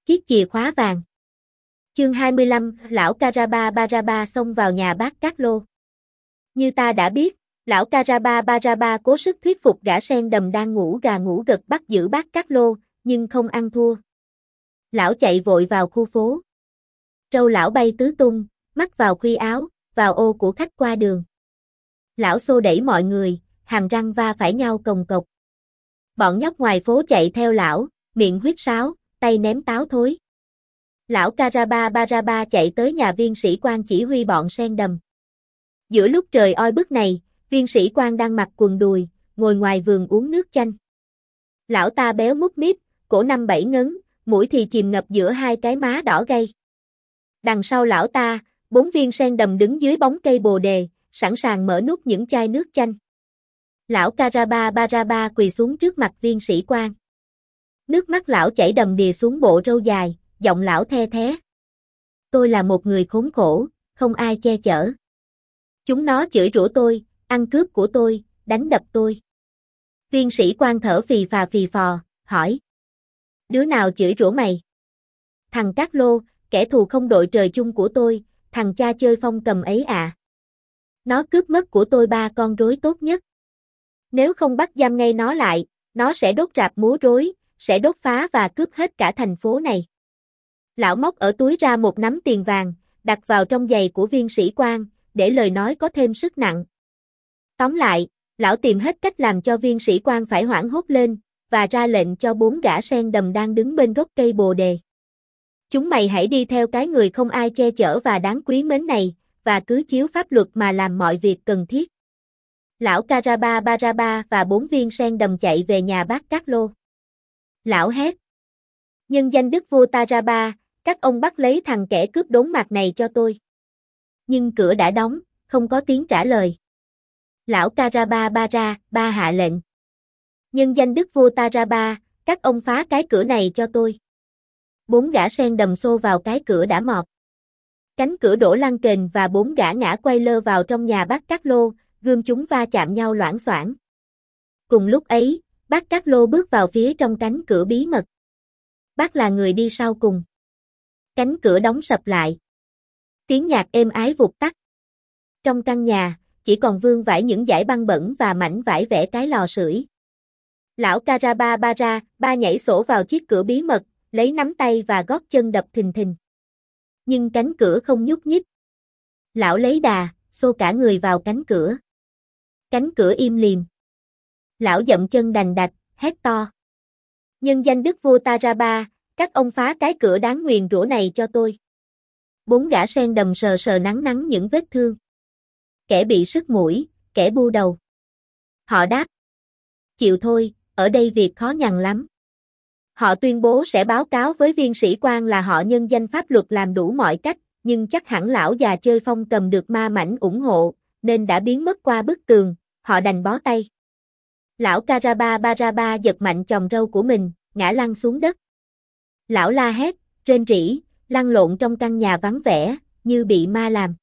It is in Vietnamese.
chiếc chìa khóa vàng. Chương 25, lão Caraba xông vào nhà bác Cát Lô. Như ta đã biết, lão Caraba cố sức thuyết phục gã sen đầm đang ngủ gà ngủ gật bắt giữ bác Cát Lô, nhưng không ăn thua. Lão chạy vội vào khu phố. Râu lão bay tứ tung, mắc vào khuy áo, vào ô của khách qua đường. Lão xô đẩy mọi người, hàm răng va phải nhau cồng cộc. Bọn nhóc ngoài phố chạy theo lão, miệng huýt sáo, tay ném táo thối. Lão Caraba chạy tới nhà viên sĩ quan chỉ huy bọn sen đầm. Giữa lúc trời oi bức này, viên sĩ quan đang mặc quần đùi, ngồi ngoài vườn uống nước chanh. Lão ta béo múp míp, cổ 5-7 ngấn, mũi thì chìm ngập giữa hai cái má đỏ gay. Đằng sau lão ta, 4 viên sen đầm đứng dưới bóng cây bồ đề, sẵn sàng mở nút những chai nước chanh. Lão Caraba quỳ xuống trước mặt viên sĩ quan. Nước mắt lão chảy đầm đìa xuống bộ râu dài, giọng lão the thé. Tôi là một người khốn khổ, không ai che chở. Chúng nó chửi rủa tôi, ăn cướp của tôi, đánh đập tôi. Viên sĩ quan thở phì phò, hỏi. Đứa nào chửi rủa mày? Thằng Cát Lô, kẻ thù không đội trời chung của tôi, thằng cha chơi phong cầm ấy à. Nó cướp mất của tôi 3 con rối tốt nhất. Nếu không bắt giam ngay nó lại, nó sẽ đốt rạp múa rối, sẽ đốt phá và cướp hết cả thành phố này. Lão móc ở túi ra một nắm tiền vàng, đặt vào trong giày của viên sĩ quan, để lời nói có thêm sức nặng. Tóm lại, lão tìm hết cách làm cho viên sĩ quan phải hoảng hốt lên, và ra lệnh cho 4 gã sen đầm đang đứng bên gốc cây bồ đề. Chúng mày hãy đi theo cái người không ai che chở và đáng quý mến này, và cứ chiếu pháp luật mà làm mọi việc cần thiết. Lão Caraba và 4 viên sen đầm chạy về nhà bác Cát Lô. Lão hét. Nhân danh đức vua Taraba, các ông bắt lấy thằng kẻ cướp đốn mặt này cho tôi. Nhưng cửa đã đóng, không có tiếng trả lời. Lão Caraba hạ lệnh. Nhân danh đức vua Taraba, các ông phá cái cửa này cho tôi. 4 gã sen đầm xô vào cái cửa đã mọt. Cánh cửa đổ lăn kềnh và 4 gã ngã quay lơ vào trong nhà bác Cát Lô, gươm chúng va chạm nhau loảng xoảng. Cùng lúc ấy, bác Cát Lô bước vào phía trong cánh cửa bí mật. Bác là người đi sau cùng. Cánh cửa đóng sập lại. Tiếng nhạc êm ái vụt tắt. Trong căn nhà, chỉ còn vương vãi những dải băng bẩn và mảnh vải vẽ cái lò sưởi. Lão Caraba nhảy sổ vào chiếc cửa bí mật, lấy nắm tay và gót chân đập thình thình. Nhưng cánh cửa không nhúc nhích. Lão lấy đà, xô cả người vào cánh cửa. Cánh cửa im lìm. Lão dậm chân đành đạch, hét to. Nhân danh đức vua Taraba, các ông phá cái cửa đáng nguyền rủa này cho tôi. 4 gã sen đầm sờ nắng những vết thương. Kẻ bị sứt mũi, kẻ bu đầu. Họ đáp. Chịu thôi, ở đây việc khó nhằn lắm. Họ tuyên bố sẽ báo cáo với viên sĩ quan là họ nhân danh pháp luật làm đủ mọi cách, nhưng chắc hẳn lão già chơi phong cầm được ma mảnh ủng hộ, nên đã biến mất qua bức tường, họ đành bó tay. Lão Caraba giật mạnh chòm râu của mình, ngã lăn xuống đất. Lão la hét, rên rỉ, lăn lộn trong căn nhà vắng vẻ, như bị ma làm.